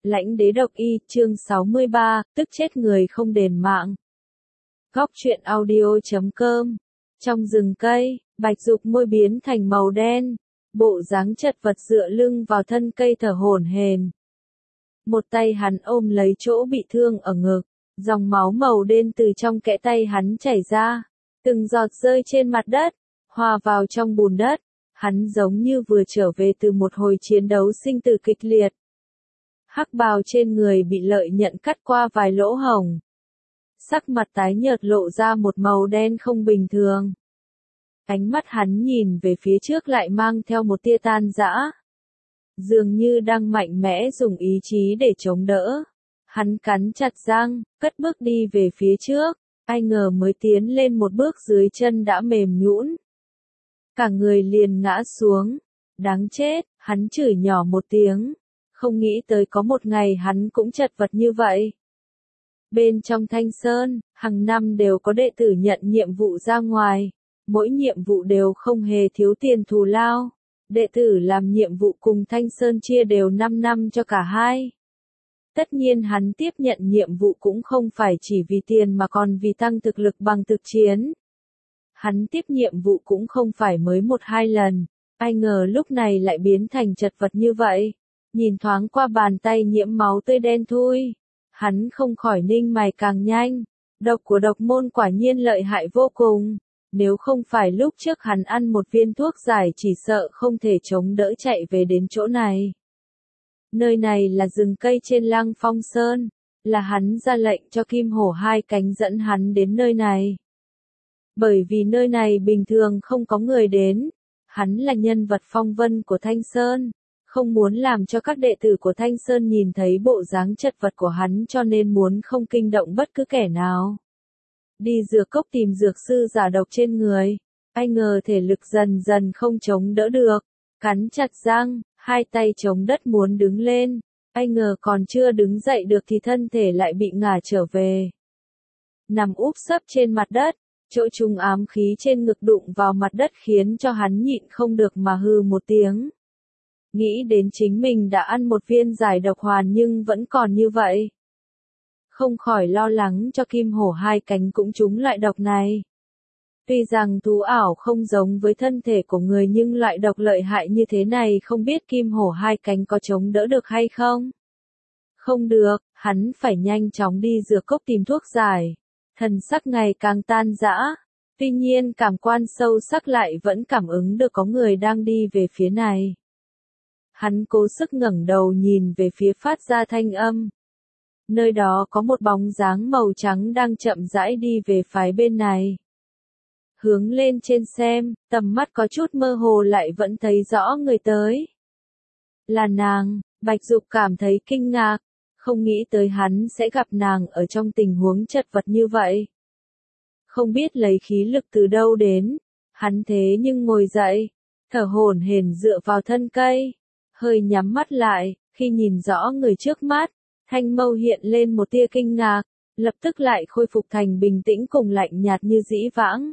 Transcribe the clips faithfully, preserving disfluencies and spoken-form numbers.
Lãnh đế độc y, chương sáu mươi ba, tức chết người không đền mạng. Góc truyện audio chấm com. Trong rừng cây, Bạch Dục môi biến thành màu đen, bộ dáng chật vật dựa lưng vào thân cây thở hổn hển. Một tay hắn ôm lấy chỗ bị thương ở ngực, dòng máu màu đen từ trong kẽ tay hắn chảy ra, từng giọt rơi trên mặt đất, hòa vào trong bùn đất. Hắn giống như vừa trở về từ một hồi chiến đấu sinh tử kịch liệt. Hắc bào trên người bị lợi nhận cắt qua vài lỗ hổng. Sắc mặt tái nhợt lộ ra một màu đen không bình thường. Ánh mắt hắn nhìn về phía trước lại mang theo một tia tan rã. Dường như đang mạnh mẽ dùng ý chí để chống đỡ. Hắn cắn chặt răng, cất bước đi về phía trước. Ai ngờ mới tiến lên một bước dưới chân đã mềm nhũn. Cả người liền ngã xuống. Đáng chết, hắn chửi nhỏ một tiếng. Không nghĩ tới có một ngày hắn cũng chật vật như vậy. Bên trong Thanh Sơn, hàng năm đều có đệ tử nhận nhiệm vụ ra ngoài. Mỗi nhiệm vụ đều không hề thiếu tiền thù lao. Đệ tử làm nhiệm vụ cùng Thanh Sơn chia đều năm năm cho cả hai. Tất nhiên hắn tiếp nhận nhiệm vụ cũng không phải chỉ vì tiền mà còn vì tăng thực lực bằng thực chiến. Hắn tiếp nhiệm vụ cũng không phải mới một hai lần. Ai ngờ lúc này lại biến thành chật vật như vậy. Nhìn thoáng qua bàn tay nhiễm máu tươi đen thui. Hắn không khỏi ninh mày càng nhanh. Độc của độc môn quả nhiên lợi hại vô cùng. Nếu không phải lúc trước hắn ăn một viên thuốc giải chỉ sợ không thể chống đỡ chạy về đến chỗ này. Nơi này là rừng cây trên Lăng Phong Sơn. Là hắn ra lệnh cho Kim Hổ hai cánh dẫn hắn đến nơi này. Bởi vì nơi này bình thường không có người đến. Hắn là nhân vật phong vân của Thanh Sơn. Không muốn làm cho các đệ tử của Thanh Sơn nhìn thấy bộ dáng chật vật của hắn cho nên muốn không kinh động bất cứ kẻ nào. Đi dược cốc tìm dược sư giả độc trên người. Ai ngờ thể lực dần dần không chống đỡ được. Cắn chặt răng, hai tay chống đất muốn đứng lên. Ai ngờ còn chưa đứng dậy được thì thân thể lại bị ngả trở về. Nằm úp sấp trên mặt đất. Chỗ trùng ám khí trên ngực đụng vào mặt đất khiến cho hắn nhịn không được mà hừ một tiếng. Nghĩ đến chính mình đã ăn một viên giải độc hoàn nhưng vẫn còn như vậy. Không khỏi lo lắng cho Kim Hổ hai cánh cũng trúng loại độc này. Tuy rằng thú ảo không giống với thân thể của người nhưng loại độc lợi hại như thế này không biết Kim Hổ hai cánh có chống đỡ được hay không. Không được, hắn phải nhanh chóng đi dược cốc tìm thuốc giải. Thần sắc ngày càng tan rã. Tuy nhiên cảm quan sâu sắc lại vẫn cảm ứng được có người đang đi về phía này. Hắn cố sức ngẩng đầu nhìn về phía phát ra thanh âm. Nơi đó có một bóng dáng màu trắng đang chậm rãi đi về phái bên này. Hướng lên trên xem, tầm mắt có chút mơ hồ lại vẫn thấy rõ người tới. Là nàng, Bạch Dục cảm thấy kinh ngạc. Không nghĩ tới hắn sẽ gặp nàng ở trong tình huống chật vật như vậy. Không biết lấy khí lực từ đâu đến. Hắn thế nhưng ngồi dậy, thở hổn hển dựa vào thân cây. Hơi nhắm mắt lại, khi nhìn rõ người trước mắt, thanh mâu hiện lên một tia kinh ngạc, lập tức lại khôi phục thành bình tĩnh cùng lạnh nhạt như dĩ vãng.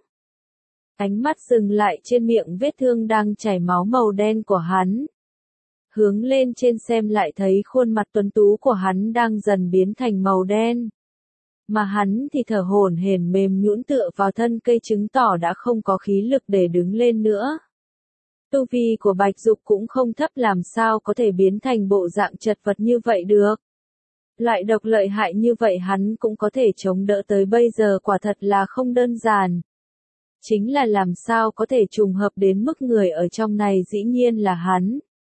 Ánh mắt dừng lại trên miệng vết thương đang chảy máu màu đen của hắn. Hướng lên trên xem lại thấy khuôn mặt tuấn tú của hắn đang dần biến thành màu đen. Mà hắn thì thở hổn hển mềm nhũn tựa vào thân cây chứng tỏ đã không có khí lực để đứng lên nữa. Tu vi của Bạch Dục cũng không thấp làm sao có thể biến thành bộ dạng chật vật như vậy được. Loại độc lợi hại như vậy hắn cũng có thể chống đỡ tới bây giờ quả thật là không đơn giản. Chính là làm sao có thể trùng hợp đến mức người ở trong này dĩ nhiên là hắn.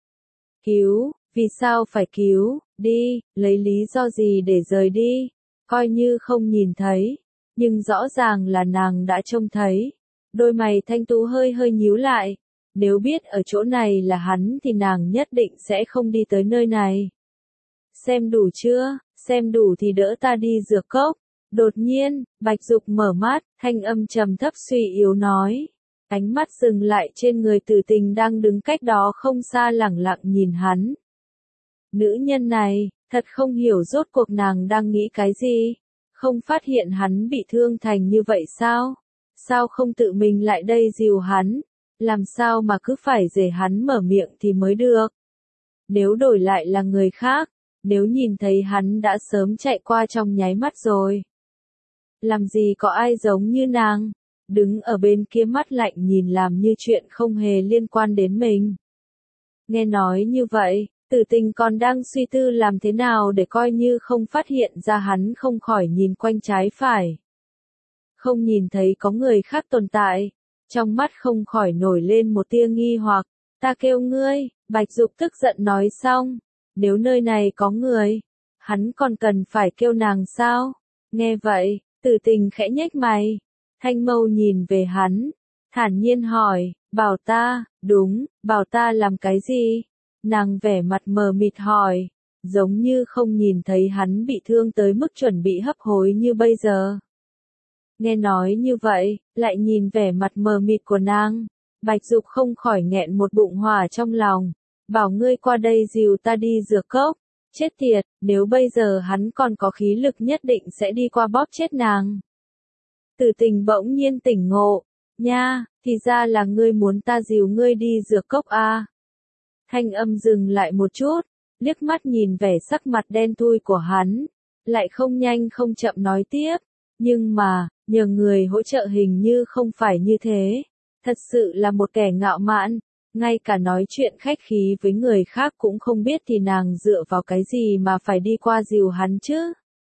Cứu, vì sao phải cứu, đi, lấy lý do gì để rời đi, coi như không nhìn thấy, nhưng rõ ràng là nàng đã trông thấy. Đôi mày thanh tú hơi hơi nhíu lại, nếu biết ở chỗ này là hắn thì nàng nhất định sẽ không đi tới nơi này. Xem đủ chưa, xem đủ thì đỡ ta đi dược cốc. Đột nhiên, Bạch Dục mở mắt, thanh âm trầm thấp suy yếu nói. Ánh mắt dừng lại trên người tử tình đang đứng cách đó không xa lẳng lặng nhìn hắn. Nữ nhân này, thật không hiểu rốt cuộc nàng đang nghĩ cái gì. Không phát hiện hắn bị thương thành như vậy sao? Sao không tự mình lại đây dìu hắn? Làm sao mà cứ phải để hắn mở miệng thì mới được? Nếu đổi lại là người khác, nếu nhìn thấy hắn đã sớm chạy qua trong nháy mắt rồi. Làm gì có ai giống như nàng, đứng ở bên kia mắt lạnh nhìn làm như chuyện không hề liên quan đến mình. Nghe nói như vậy, Tử Tình còn đang suy tư làm thế nào để coi như không phát hiện ra hắn, không khỏi nhìn quanh trái phải. Không nhìn thấy có người khác tồn tại, trong mắt không khỏi nổi lên một tia nghi hoặc. Ta kêu ngươi, Bạch Dục tức giận nói xong, nếu nơi này có người, hắn còn cần phải kêu nàng sao? Nghe vậy, Tử Tình khẽ nhếch mày, thanh mâu nhìn về hắn, thản nhiên hỏi, bảo ta, đúng, bảo ta làm cái gì? Nàng vẻ mặt mờ mịt hỏi, giống như không nhìn thấy hắn bị thương tới mức chuẩn bị hấp hối như bây giờ. Nghe nói như vậy, lại nhìn vẻ mặt mờ mịt của nàng, Bạch Dục không khỏi nghẹn một bụng hỏa trong lòng, bảo ngươi qua đây dìu ta đi dược cốc, chết tiệt, nếu bây giờ hắn còn có khí lực nhất định sẽ đi qua bóp chết nàng. Tử Tình bỗng nhiên tỉnh ngộ, nha, thì ra là ngươi muốn ta dìu ngươi đi dược cốc à. Thanh âm dừng lại một chút, liếc mắt nhìn vẻ sắc mặt đen thui của hắn, lại không nhanh không chậm nói tiếp, nhưng mà, nhờ người hỗ trợ hình như không phải như thế, thật sự là một kẻ ngạo mạn, ngay cả nói chuyện khách khí với người khác cũng không biết thì nàng dựa vào cái gì mà phải đi qua dìu hắn chứ.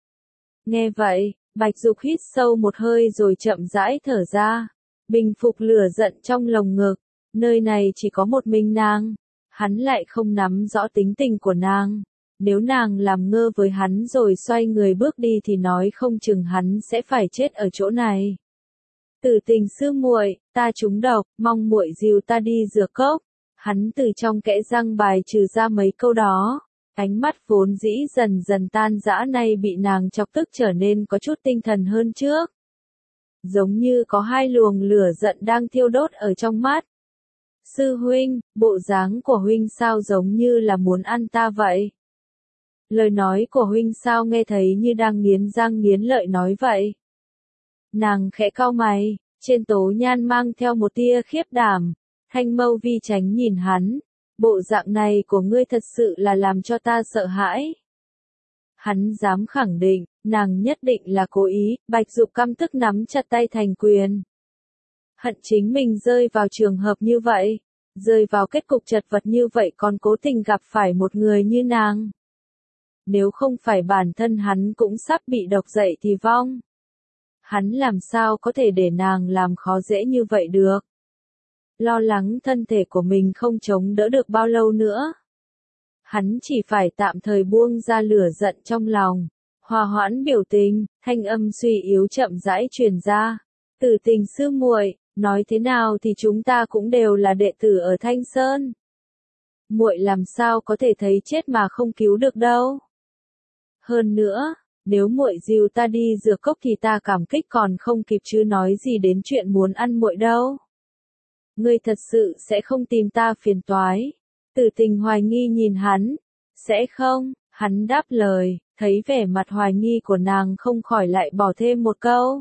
Nghe vậy, Bạch Dục hít sâu một hơi rồi chậm rãi thở ra, bình phục lửa giận trong lồng ngực, nơi này chỉ có một mình nàng, hắn lại không nắm rõ tính tình của nàng. Nếu nàng làm ngơ với hắn rồi xoay người bước đi thì nói không chừng hắn sẽ phải chết ở chỗ này. Tử Tình sư muội, ta trúng độc, mong muội dìu ta đi dược cốc. Hắn từ trong kẽ răng bài trừ ra mấy câu đó, ánh mắt vốn dĩ dần dần tan rã nay bị nàng chọc tức trở nên có chút tinh thần hơn trước. Giống như có hai luồng lửa giận đang thiêu đốt ở trong mắt. Sư huynh, bộ dáng của huynh sao giống như là muốn ăn ta vậy? Lời nói của huynh sao nghe thấy như đang nghiến răng nghiến lợi nói vậy? Nàng khẽ cau mày, trên tố nhan mang theo một tia khiếp đảm, thanh mâu vi tránh nhìn hắn, bộ dạng này của ngươi thật sự là làm cho ta sợ hãi. Hắn dám khẳng định, nàng nhất định là cố ý, Bạch Dục căm tức nắm chặt tay thành quyền. Hận chính mình rơi vào trường hợp như vậy, rơi vào kết cục chật vật như vậy còn cố tình gặp phải một người như nàng. Nếu không phải bản thân hắn cũng sắp bị độc dậy thì vong. Hắn làm sao có thể để nàng làm khó dễ như vậy được. Lo lắng thân thể của mình không chống đỡ được bao lâu nữa. Hắn chỉ phải tạm thời buông ra lửa giận trong lòng. Hòa hoãn biểu tình, thanh âm suy yếu chậm rãi truyền ra. Tử Tình sư muội, nói thế nào thì chúng ta cũng đều là đệ tử ở Thanh Sơn. Muội làm sao có thể thấy chết mà không cứu được đâu. Hơn nữa, nếu muội dìu ta đi dược cốc thì ta cảm kích còn không kịp chứ nói gì đến chuyện muốn ăn muội đâu. Ngươi thật sự sẽ không tìm ta phiền toái. Tử Tình hoài nghi nhìn hắn. Sẽ không, hắn đáp lời, thấy vẻ mặt hoài nghi của nàng không khỏi lại bỏ thêm một câu.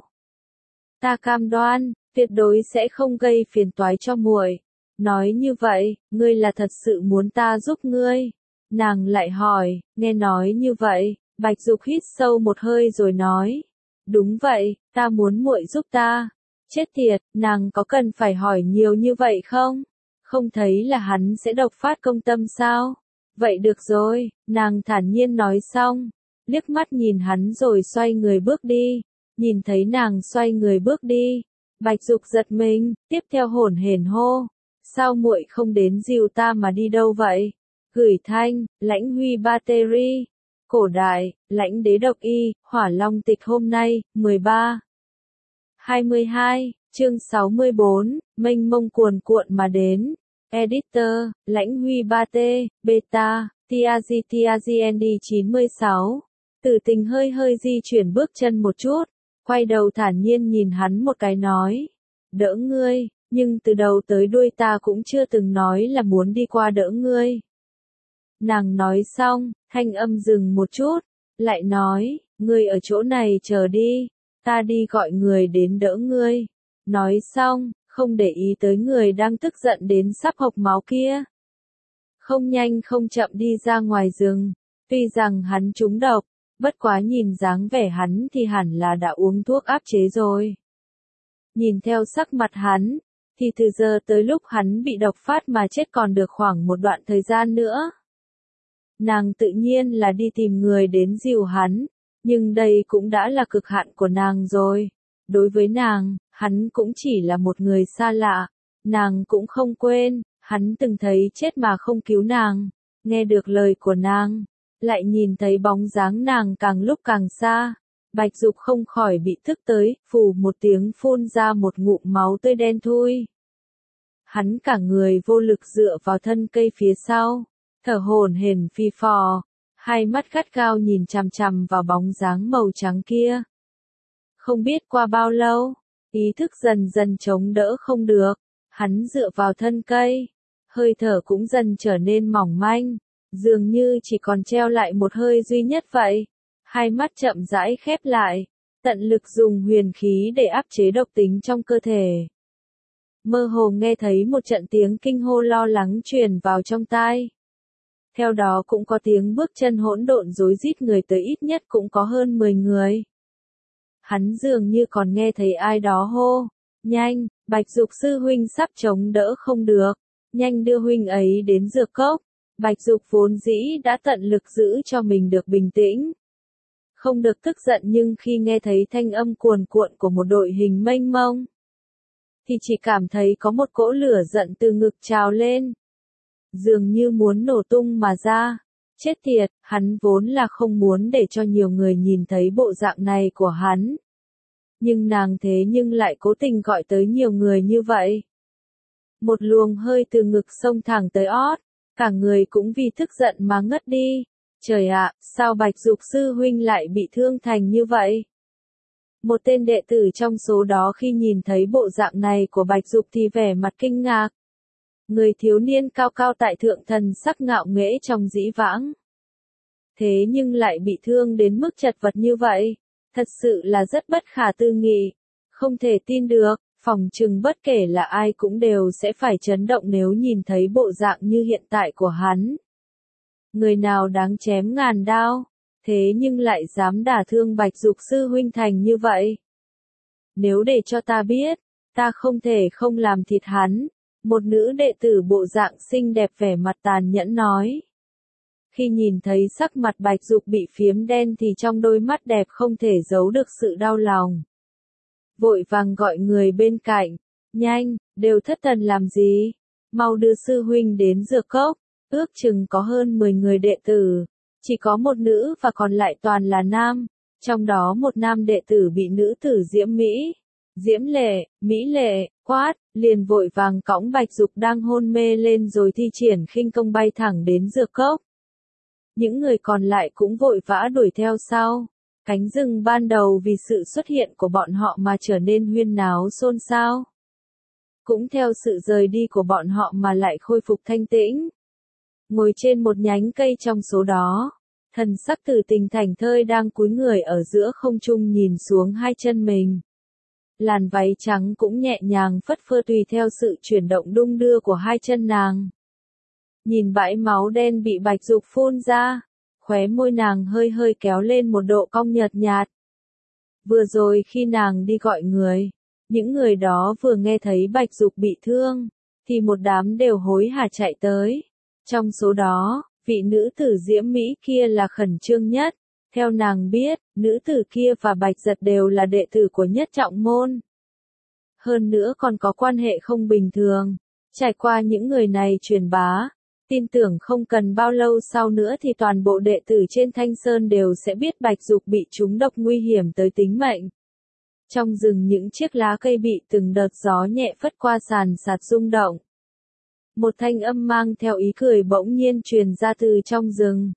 Ta cam đoan, tuyệt đối sẽ không gây phiền toái cho muội. Nói như vậy, ngươi là thật sự muốn ta giúp ngươi. Nàng lại hỏi, nghe nói như vậy, Bạch Dục hít sâu một hơi rồi nói. Đúng vậy, ta muốn muội giúp ta. Chết tiệt, nàng có cần phải hỏi nhiều như vậy không? Không thấy là hắn sẽ độc phát công tâm sao? Vậy được rồi, nàng thản nhiên nói xong, liếc mắt nhìn hắn rồi xoay người bước đi. Nhìn thấy nàng xoay người bước đi, Bạch Dục giật mình, tiếp theo hổn hển hô. Sao muội không đến dìu ta mà đi đâu vậy? Gửi thanh, Lãnh Huy Battery. Cổ đại, Lãnh Đế Độc Y, Hỏa Long Tịch hôm nay, mười ba. hai mươi hai, chương sáu mươi bốn, mênh mông cuồn cuộn mà đến. Editor, Lãnh Huy ba T, Beta, Tiazi Tiazi N D chín mươi sáu. Tử Tình hơi hơi di chuyển bước chân một chút, quay đầu thản nhiên nhìn hắn một cái nói. Đỡ ngươi, nhưng từ đầu tới đuôi ta cũng chưa từng nói là muốn đi qua đỡ ngươi. Nàng nói xong, thanh âm dừng một chút, lại nói, ngươi ở chỗ này chờ đi, ta đi gọi người đến đỡ ngươi. Nói xong, không để ý tới người đang tức giận đến sắp hộc máu kia. Không nhanh không chậm đi ra ngoài rừng, Tuy rằng hắn trúng độc, bất quá nhìn dáng vẻ hắn thì hẳn là đã uống thuốc áp chế rồi. Nhìn theo sắc mặt hắn, thì từ giờ tới lúc hắn bị độc phát mà chết còn được khoảng một đoạn thời gian nữa. Nàng tự nhiên là đi tìm người đến dìu hắn, nhưng đây cũng đã là cực hạn của nàng rồi. Đối với nàng, hắn cũng chỉ là một người xa lạ, nàng cũng không quên, hắn từng thấy chết mà không cứu nàng, nghe được lời của nàng, lại nhìn thấy bóng dáng nàng càng lúc càng xa. Bạch Dục không khỏi bị thức tới, phù một tiếng phun ra một ngụm máu tươi đen thui. Hắn cả người vô lực dựa vào thân cây phía sau, thở hổn hển phi phò, hai mắt gắt gao nhìn chằm chằm vào bóng dáng màu trắng kia. Không biết qua bao lâu, ý thức dần dần chống đỡ không được, hắn dựa vào thân cây, hơi thở cũng dần trở nên mỏng manh, dường như chỉ còn treo lại một hơi duy nhất vậy. Hai mắt chậm rãi khép lại, tận lực dùng huyền khí để áp chế độc tính trong cơ thể. Mơ hồ nghe thấy một trận tiếng kinh hô lo lắng truyền vào trong tai. Theo đó cũng có tiếng bước chân hỗn độn rối rít người tới ít nhất cũng có hơn mười người. Hắn dường như còn nghe thấy ai đó hô, nhanh, Bạch Dục sư huynh sắp chống đỡ không được, nhanh đưa huynh ấy đến dược cốc. Bạch Dục vốn dĩ đã tận lực giữ cho mình được bình tĩnh. Không được tức giận nhưng khi nghe thấy thanh âm cuồn cuộn của một đội hình mênh mông, thì chỉ cảm thấy có một cỗ lửa giận từ ngực trào lên. Dường như muốn nổ tung mà ra. Chết tiệt, hắn vốn là không muốn để cho nhiều người nhìn thấy bộ dạng này của hắn. Nhưng nàng thế nhưng lại cố tình gọi tới nhiều người như vậy. Một luồng hơi từ ngực xông thẳng tới ót, cả người cũng vì tức giận mà ngất đi. Trời ạ, sao Bạch Dục sư huynh lại bị thương thành như vậy? Một tên đệ tử trong số đó khi nhìn thấy bộ dạng này của Bạch Dục thì vẻ mặt kinh ngạc. Người thiếu niên cao cao tại thượng thần sắc ngạo nghễ trong dĩ vãng. Thế nhưng lại bị thương đến mức chật vật như vậy, thật sự là rất bất khả tư nghị, không thể tin được, phỏng chừng bất kể là ai cũng đều sẽ phải chấn động nếu nhìn thấy bộ dạng như hiện tại của hắn. Người nào đáng chém ngàn đao, thế nhưng lại dám đả thương Bạch Dục sư huynh thành như vậy. Nếu để cho ta biết, ta không thể không làm thịt hắn, một nữ đệ tử bộ dạng xinh đẹp vẻ mặt tàn nhẫn nói. Khi nhìn thấy sắc mặt Bạch Dục bị phiếm đen thì trong đôi mắt đẹp không thể giấu được sự đau lòng. Vội vàng gọi người bên cạnh, nhanh, đều thất thần làm gì, mau đưa sư huynh đến dược cốc. Ước chừng có hơn mười người đệ tử, chỉ có một nữ và còn lại toàn là nam, trong đó một nam đệ tử bị nữ tử Diễm Mỹ, Diễm Lệ, Mỹ Lệ, quát, liền vội vàng cõng Bạch Dục đang hôn mê lên rồi thi triển khinh công bay thẳng đến dược cốc. Những người còn lại cũng vội vã đuổi theo sau, cánh rừng ban đầu vì sự xuất hiện của bọn họ mà trở nên huyên náo xôn xao. Cũng theo sự rời đi của bọn họ mà lại khôi phục thanh tĩnh. Ngồi trên một nhánh cây trong số đó, thần sắc Tử Tình thảnh thơi đang cúi người ở giữa không trung nhìn xuống hai chân mình. Làn váy trắng cũng nhẹ nhàng phất phơ tùy theo sự chuyển động đung đưa của hai chân nàng. Nhìn bãi máu đen bị Bạch Dục phun ra, khóe môi nàng hơi hơi kéo lên một độ cong nhợt nhạt. Vừa rồi khi nàng đi gọi người, những người đó vừa nghe thấy Bạch Dục bị thương, thì một đám đều hối hả chạy tới. Trong số đó, vị nữ tử Diễm Mỹ kia là khẩn trương nhất. Theo nàng biết, nữ tử kia và Bạch Giật đều là đệ tử của Nhất Trọng Môn. Hơn nữa còn có quan hệ không bình thường. Trải qua những người này truyền bá, tin tưởng không cần bao lâu sau nữa thì toàn bộ đệ tử trên Thanh Sơn đều sẽ biết Bạch Dục bị trúng độc nguy hiểm tới tính mệnh. Trong rừng những chiếc lá cây bị từng đợt gió nhẹ phất qua sàn sạt rung động. Một thanh âm mang theo ý cười bỗng nhiên truyền ra từ trong rừng.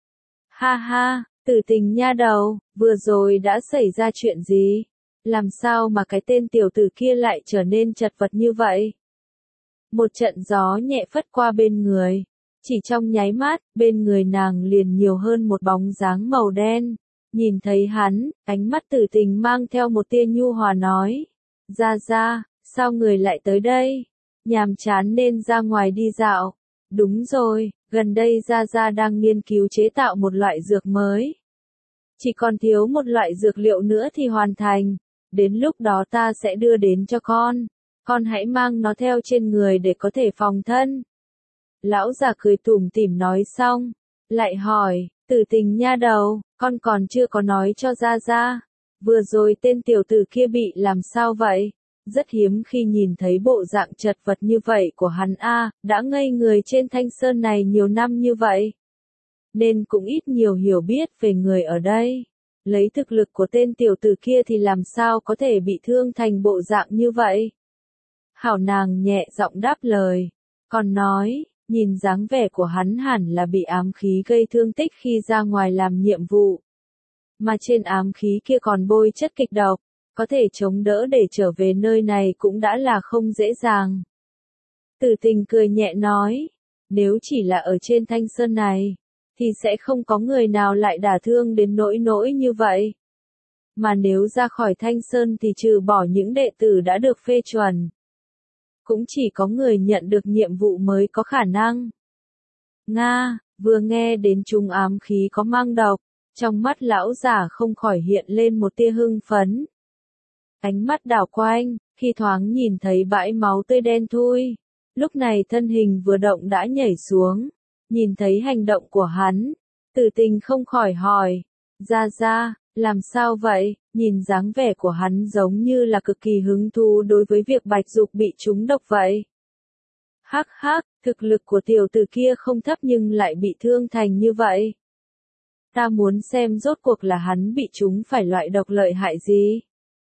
Ha ha, Tử Tình nha đầu, vừa rồi đã xảy ra chuyện gì? Làm sao mà cái tên tiểu tử kia lại trở nên chật vật như vậy? Một trận gió nhẹ phất qua bên người. Chỉ trong nháy mắt, bên người nàng liền nhiều hơn một bóng dáng màu đen. Nhìn thấy hắn, ánh mắt Tử Tình mang theo một tia nhu hòa nói. Ra ra, sao người lại tới đây? Nhàm chán nên ra ngoài đi dạo. Đúng rồi, Gần đây Gia Gia đang nghiên cứu chế tạo một loại dược mới. Chỉ còn thiếu một loại dược liệu nữa thì hoàn thành. Đến lúc đó ta sẽ đưa đến cho con. Con hãy mang nó theo trên người để có thể phòng thân. Lão già cười tủm tỉm nói xong. Lại hỏi, Tử Tình nha đầu, con còn chưa có nói cho Gia Gia. Vừa rồi tên tiểu tử kia bị làm sao vậy? Rất hiếm khi nhìn thấy bộ dạng chật vật như vậy của hắn a, đã ngây người trên Thanh Sơn này nhiều năm như vậy. Nên cũng ít nhiều hiểu biết về người ở đây. Lấy thực lực của tên tiểu tử kia thì làm sao có thể bị thương thành bộ dạng như vậy? Hảo nàng nhẹ giọng đáp lời. Còn nói, nhìn dáng vẻ của hắn hẳn là bị ám khí gây thương tích khi ra ngoài làm nhiệm vụ. Mà trên ám khí kia còn bôi chất kịch độc, có thể chống đỡ để trở về nơi này cũng đã là không dễ dàng. Tử Tình cười nhẹ nói, nếu chỉ là ở trên Thanh Sơn này, thì sẽ không có người nào lại đả thương đến nỗi nỗi như vậy. Mà nếu ra khỏi Thanh Sơn thì trừ bỏ những đệ tử đã được phê chuẩn, cũng chỉ có người nhận được nhiệm vụ mới có khả năng. Nga, vừa nghe đến trùng ám khí có mang độc, trong mắt lão giả không khỏi hiện lên một tia hưng phấn. Ánh mắt đảo quanh, khi thoáng nhìn thấy bãi máu tươi đen thui, lúc này thân hình vừa động đã nhảy xuống, nhìn thấy hành động của hắn, Tử Tình không khỏi hỏi, Gia Gia, làm sao vậy, nhìn dáng vẻ của hắn giống như là cực kỳ hứng thú đối với việc Bạch Dục bị trúng độc vậy. Hắc hắc, thực lực của tiểu tử kia không thấp nhưng lại bị thương thành như vậy. Ta muốn xem rốt cuộc là hắn bị trúng phải loại độc lợi hại gì.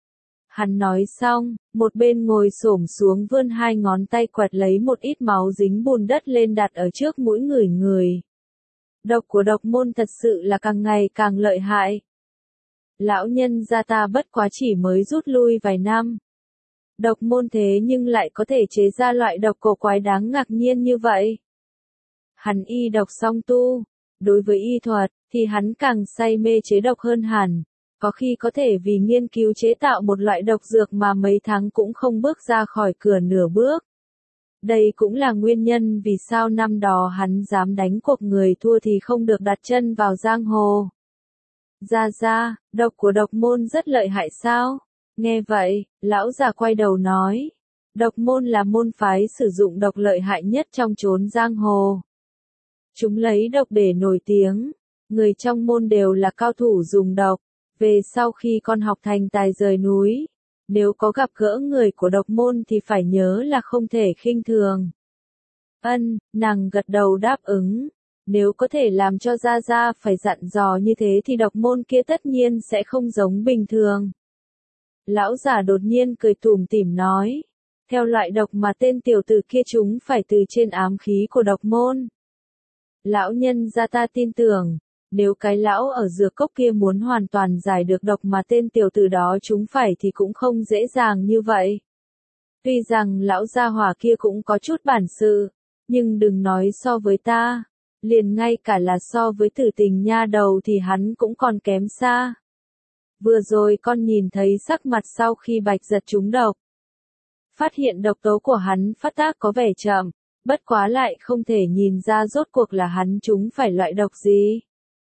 Hắn nói xong, một bên ngồi xổm xuống vươn hai ngón tay quẹt lấy một ít máu dính bùn đất lên đặt ở trước mũi người người. Độc của độc môn thật sự là càng ngày càng lợi hại. Lão nhân gia ta bất quá chỉ mới rút lui vài năm. Độc môn thế nhưng lại có thể chế ra loại độc cổ quái đáng ngạc nhiên như vậy. Hắn y độc song tu. Đối với y thuật, thì hắn càng say mê chế độc hơn hẳn. Có khi có thể vì nghiên cứu chế tạo một loại độc dược mà mấy tháng cũng không bước ra khỏi cửa nửa bước. Đây cũng là nguyên nhân vì sao năm đó hắn dám đánh cuộc người thua thì không được đặt chân vào giang hồ. Gia Gia, độc của độc môn rất lợi hại sao? Nghe vậy, lão già quay đầu nói. Độc môn là môn phái sử dụng độc lợi hại nhất trong chốn giang hồ. Chúng lấy độc để nổi tiếng. Người trong môn đều là cao thủ dùng độc. Về sau khi con học thành tài rời núi, nếu có gặp gỡ người của độc môn thì phải nhớ là không thể khinh thường. Ân, nàng gật đầu đáp ứng. Nếu có thể làm cho Gia Gia phải dặn dò như thế thì độc môn kia tất nhiên sẽ không giống bình thường. Lão giả đột nhiên cười tủm tỉm nói. Theo loại độc mà tên tiểu tử kia chúng phải từ trên ám khí của độc môn. Lão nhân gia ta tin tưởng. Nếu cái lão ở dược cốc kia muốn hoàn toàn giải được độc mà tên tiểu tử đó chúng phải thì cũng không dễ dàng như vậy. Tuy rằng lão gia hỏa kia cũng có chút bản sự, nhưng đừng nói so với ta, liền ngay cả là so với Tử Tình nha đầu thì hắn cũng còn kém xa. Vừa rồi con nhìn thấy sắc mặt sau khi Bạch Giật trúng độc. Phát hiện độc tố của hắn phát tác có vẻ chậm, bất quá lại không thể nhìn ra rốt cuộc là hắn trúng phải loại độc gì.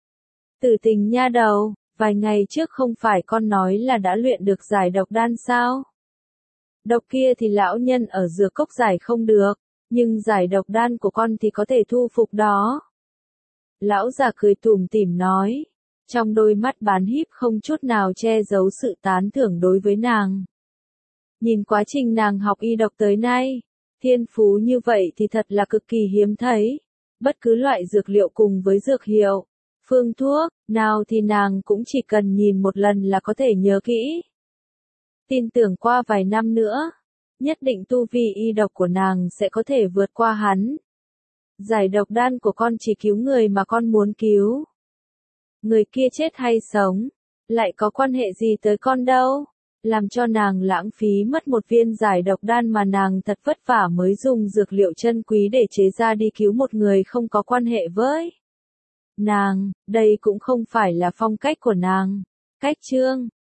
Tử Tình nha đầu, vài ngày trước không phải con nói là đã luyện được giải độc đan sao? Độc kia thì lão nhân ở dược cốc giải không được, nhưng giải độc đan của con thì có thể thu phục đó. Lão già cười tủm tỉm nói, trong đôi mắt bán híp không chút nào che giấu sự tán thưởng đối với nàng. Nhìn quá trình nàng học y độc tới nay, thiên phú như vậy thì thật là cực kỳ hiếm thấy. Bất cứ loại dược liệu cùng với dược hiệu, phương thuốc, nào thì nàng cũng chỉ cần nhìn một lần là có thể nhớ kỹ. Tin tưởng qua vài năm nữa, nhất định tu vi y độc của nàng sẽ có thể vượt qua hắn. Giải độc đan của con chỉ cứu người mà con muốn cứu. Người kia chết hay sống, lại có quan hệ gì tới con đâu, làm cho nàng lãng phí mất một viên giải độc đan mà nàng thật vất vả mới dùng dược liệu chân quý để chế ra đi cứu một người không có quan hệ với nàng, đây cũng không phải là phong cách của nàng. Cách chương